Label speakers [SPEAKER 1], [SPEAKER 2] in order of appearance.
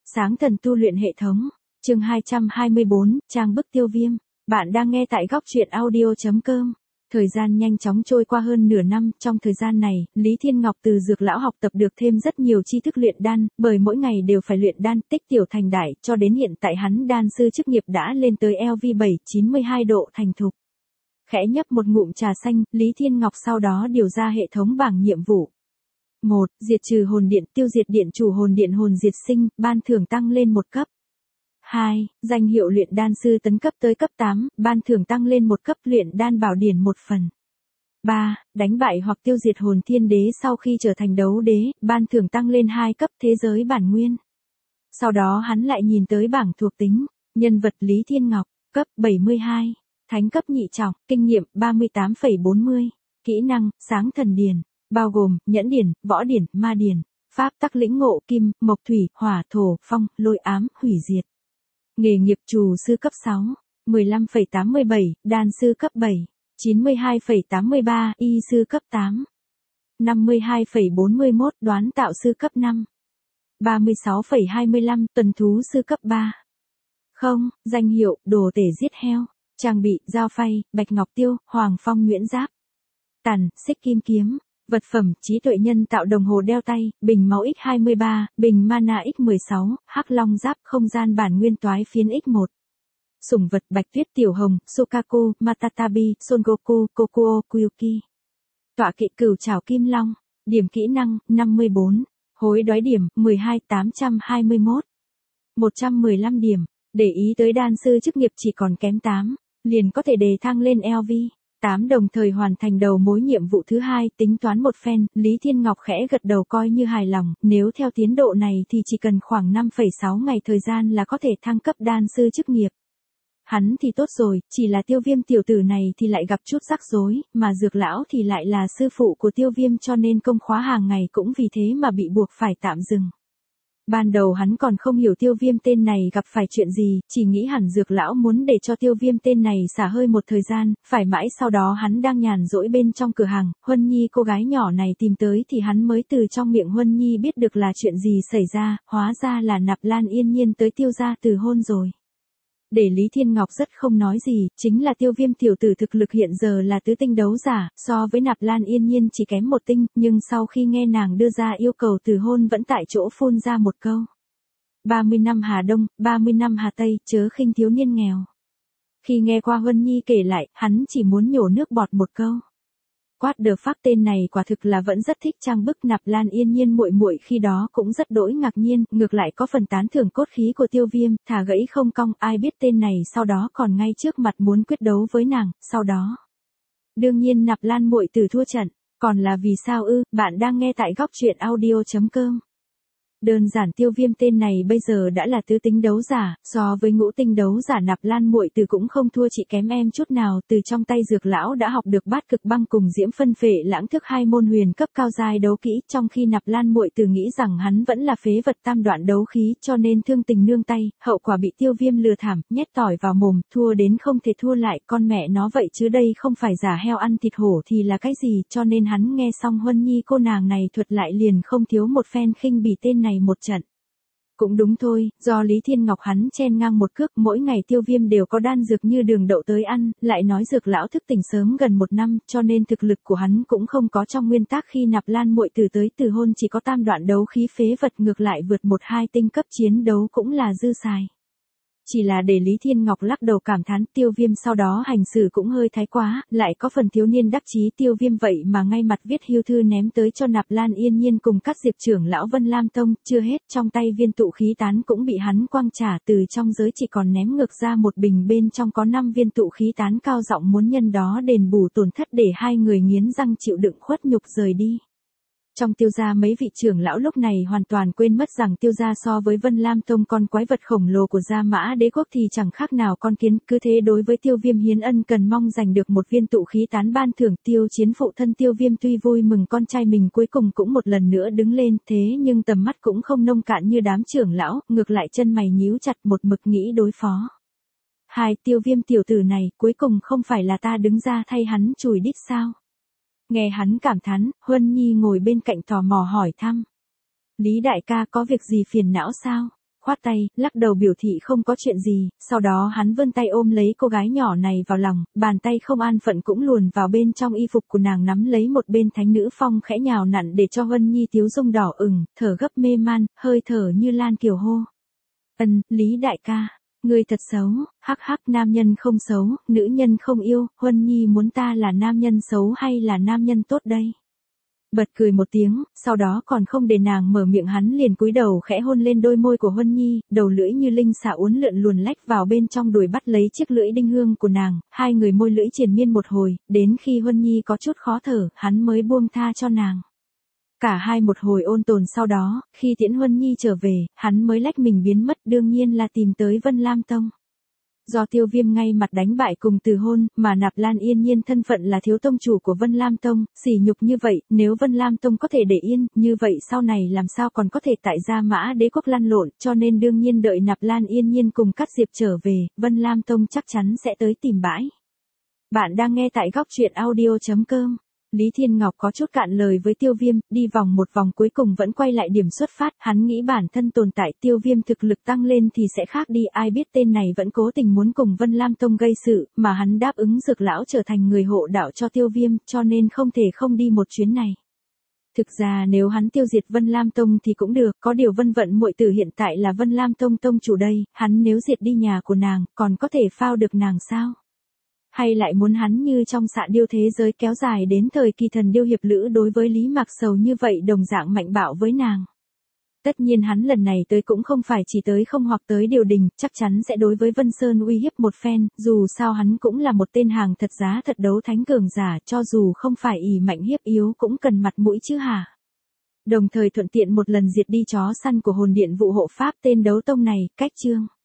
[SPEAKER 1] Sáng thần tu luyện hệ thống, chương 224, trang bức tiêu viêm. Bạn đang nghe tại góc truyện audio.com. Thời gian nhanh chóng trôi qua hơn nửa năm, trong thời gian này, Lý Thiên Ngọc từ dược lão học tập được thêm rất nhiều tri thức luyện đan, bởi mỗi ngày đều phải luyện đan, tích tiểu thành đại, cho đến hiện tại hắn đan sư chức nghiệp đã lên tới LV792 độ thành thục. Khẽ nhấp một ngụm trà xanh, Lý Thiên Ngọc sau đó điều ra hệ thống bảng nhiệm vụ. 1. Diệt trừ hồn điện, tiêu diệt điện chủ hồn điện hồn diệt sinh, ban thưởng tăng lên 1 cấp. 2. Danh hiệu luyện đan sư tấn cấp tới cấp 8, ban thưởng tăng lên 1 cấp, luyện đan bảo điển 1 phần. 3. Đánh bại hoặc tiêu diệt hồn thiên đế sau khi trở thành đấu đế, ban thưởng tăng lên 2 cấp, thế giới bản nguyên. Sau đó hắn lại nhìn tới bảng thuộc tính, nhân vật Lý Thiên Ngọc, cấp 72, thánh cấp nhị trọng, kinh nghiệm 38,40, kỹ năng, sáng thần điển, bao gồm, nhẫn điển, võ điển, ma điển, pháp tắc lĩnh ngộ kim, mộc thủy, hỏa thổ, phong, lôi ám, hủy diệt. Nghề nghiệp trù sư cấp 6, 15,87, đan sư cấp 7, 92,83, y sư cấp 8, 52,41, đoán tạo sư cấp 5, 36,25, tuần thú sư cấp 3. Không, danh hiệu, đồ tể giết heo, trang bị, dao phay, bạch ngọc tiêu, hoàng phong nhuyễn giáp, tản, xích kim kiếm. Vật phẩm, trí tuệ nhân tạo đồng hồ đeo tay, bình máu X23, bình mana X16, hắc long giáp, không gian bản nguyên toái phiến X1. Sủng vật, bạch tuyết tiểu hồng, Sukaku, Matatabi, Son Goku, Kokuo, Kyuki. Tọa kỵ cửu trảo kim long, điểm kỹ năng, 54, hối đoái điểm, 12,821. 115 điểm, để ý tới đan sư chức nghiệp chỉ còn kém 8, liền có thể đề thăng lên LV. 8 đồng thời hoàn thành đầu mối nhiệm vụ thứ 2, tính toán một phen, Lý Thiên Ngọc khẽ gật đầu coi như hài lòng, nếu theo tiến độ này thì chỉ cần khoảng 5,6 ngày thời gian là có thể thăng cấp đan sư chức nghiệp. Hắn thì tốt rồi, chỉ là tiêu viêm tiểu tử này thì lại gặp chút rắc rối, mà dược lão thì lại là sư phụ của tiêu viêm cho nên công khóa hàng ngày cũng vì thế mà bị buộc phải tạm dừng. Ban đầu hắn còn không hiểu tiêu viêm tên này gặp phải chuyện gì, chỉ nghĩ hẳn dược lão muốn để cho tiêu viêm tên này xả hơi một thời gian, phải mãi sau đó hắn đang nhàn rỗi bên trong cửa hàng, Huân Nhi cô gái nhỏ này tìm tới thì hắn mới từ trong miệng Huân Nhi biết được là chuyện gì xảy ra, hóa ra là Nạp Lan Yên Nhiên tới tiêu gia từ hôn rồi. Để Lý Thiên Ngọc rất không nói gì, chính là tiêu viêm tiểu tử thực lực hiện giờ là tứ tinh đấu giả, so với Nạp Lan Yên Nhiên chỉ kém 1 tinh, nhưng sau khi nghe nàng đưa ra yêu cầu từ hôn vẫn tại chỗ phun ra một câu. 30 năm Hà Đông, 30 năm Hà Tây, chớ khinh thiếu niên nghèo. Khi nghe qua Huân Nhi kể lại, hắn chỉ muốn nhổ nước bọt một câu. What the fuck, tên này quả thực là vẫn rất thích trang bức. Nạp Lan Yên Nhiên muội muội khi đó cũng rất đỗi ngạc nhiên, ngược lại có phần tán thưởng cốt khí của tiêu viêm, thả gãy không cong, ai biết tên này sau đó còn ngay trước mặt muốn quyết đấu với nàng, sau đó. Đương nhiên Nạp Lan muội tử thua trận, còn là vì sao ư, bạn đang nghe tại góc truyện audio.com. Đơn giản tiêu viêm tên này bây giờ đã là tứ tinh đấu giả, so với ngũ tinh đấu giả Nạp Lan muội tử cũng không thua chị kém em chút nào, từ trong tay dược lão đã học được bát cực băng cùng diễm phân phệ lãng thức 2 môn huyền cấp cao giai đấu kỹ, trong khi Nạp Lan muội tử nghĩ rằng hắn vẫn là phế vật tam đoạn đấu khí, cho nên thương tình nương tay, hậu quả bị tiêu viêm lừa thảm, nhét tỏi vào mồm, thua đến không thể thua lại, con mẹ nó vậy chứ đây không phải giả heo ăn thịt hổ thì là cái gì, cho nên hắn nghe xong Huân Nhi cô nàng này thuật lại liền không thiếu một phen khinh bỉ tên này một trận. Cũng đúng thôi, do Lý Thiên Ngọc hắn chen ngang một cước, mỗi ngày tiêu viêm đều có đan dược như đường đậu tới ăn, lại nói dược lão thức tỉnh sớm gần 1 năm, cho nên thực lực của hắn cũng không có trong nguyên tắc khi Nạp Lan muội tử tới từ hôn chỉ có tam đoạn đấu khí phế vật, ngược lại vượt 1-2 tinh cấp chiến đấu cũng là dư xài. Chỉ là để Lý Thiên Ngọc lắc đầu cảm thán, tiêu viêm sau đó hành xử cũng hơi thái quá, lại có phần thiếu niên đắc chí, tiêu viêm vậy mà ngay mặt viết hưu thư ném tới cho Nạp Lan Yên Nhiên cùng các diệp trưởng lão Vân Lam Tông, chưa hết, trong tay viên tụ khí tán cũng bị hắn quăng trả, từ trong giới chỉ còn ném ngược ra một bình bên trong có 5 viên tụ khí tán, cao giọng muốn nhân đó đền bù tổn thất để hai người nghiến răng chịu đựng khuất nhục rời đi. Trong tiêu gia mấy vị trưởng lão lúc này hoàn toàn quên mất rằng tiêu gia so với Vân Lam Tông con quái vật khổng lồ của Gia Mã Đế quốc thì chẳng khác nào con kiến, cứ thế đối với tiêu viêm hiến ân cần mong giành được một viên tụ khí tán ban thưởng. Tiêu Chiến phụ thân tiêu viêm tuy vui mừng con trai mình cuối cùng cũng một lần nữa đứng lên, thế nhưng tầm mắt cũng không nông cạn như đám trưởng lão, ngược lại chân mày nhíu chặt một mực nghĩ đối phó. Tiêu viêm tiểu tử này, cuối cùng không phải là ta đứng ra thay hắn chùi đít sao? Nghe hắn cảm thán, Huân Nhi ngồi bên cạnh tò mò hỏi thăm. Lý đại ca có việc gì phiền não sao? khoát tay, lắc đầu biểu thị không có chuyện gì, sau đó hắn vươn tay ôm lấy cô gái nhỏ này vào lòng, bàn tay không an phận cũng luồn vào bên trong y phục của nàng nắm lấy một bên thánh nữ phong khẽ nhào nặn để cho Huân Nhi tiếu dung đỏ ửng, thở gấp mê man, hơi thở như Lan Kiều hô. Lý đại ca. Ngươi thật xấu, hắc hắc nam nhân không xấu, nữ nhân không yêu, Huân Nhi muốn ta là nam nhân xấu hay là nam nhân tốt đây? Bật cười một tiếng, sau đó còn không để nàng mở miệng hắn liền cúi đầu khẽ hôn lên đôi môi của Huân Nhi, đầu lưỡi như linh xà uốn lượn luồn lách vào bên trong đùi bắt lấy chiếc lưỡi đinh hương của nàng, hai người môi lưỡi triền miên một hồi, đến khi Huân Nhi có chút khó thở, hắn mới buông tha cho nàng. Cả hai một hồi ôn tồn sau đó, khi tiễn Huân Nhi trở về, hắn mới lách mình biến mất đương nhiên là tìm tới Vân Lam Tông. Do Tiêu Viêm ngay mặt đánh bại cùng từ hôn, mà Nạp Lan Yên Nhiên thân phận là thiếu tông chủ của Vân Lam Tông, sỉ nhục như vậy, nếu Vân Lam Tông có thể để yên, như vậy sau này làm sao còn có thể tại Gia Mã Đế quốc lăn lộn, cho nên đương nhiên đợi Nạp Lan Yên Nhiên cùng Cát Diệp trở về, Vân Lam Tông chắc chắn sẽ tới tìm bãi. Bạn đang nghe tại góc truyện audio.com. Lý Thiên Ngọc có chút cạn lời với Tiêu Viêm, đi vòng một vòng cuối cùng vẫn quay lại điểm xuất phát, hắn nghĩ bản thân tồn tại Tiêu Viêm thực lực tăng lên thì sẽ khác đi, ai biết tên này vẫn cố tình muốn cùng Vân Lam Tông gây sự, mà hắn đáp ứng Dược lão trở thành người hộ đạo cho Tiêu Viêm, cho nên không thể không đi một chuyến này. Thực ra nếu hắn tiêu diệt Vân Lam Tông thì cũng được, có điều Vân Vận muội tử hiện tại là Vân Lam Tông tông chủ đây, hắn nếu diệt đi nhà của nàng, còn có thể phao được nàng sao? Hay lại muốn hắn như trong Xạ Điêu thế giới kéo dài đến thời kỳ thần điêu hiệp lữ đối với Lý Mạc Sầu như vậy đồng dạng mạnh bạo với nàng. Tất nhiên hắn lần này tới cũng không phải chỉ tới không hoặc tới điều đình, chắc chắn sẽ đối với Vân Sơn uy hiếp một phen, dù sao hắn cũng là một tên hàng thật giá thật đấu thánh cường giả, cho dù không phải ỷ mạnh hiếp yếu cũng cần mặt mũi chứ hả. Đồng thời thuận tiện một lần diệt đi chó săn của hồn điện vụ hộ pháp tên đấu tông này, cách chương.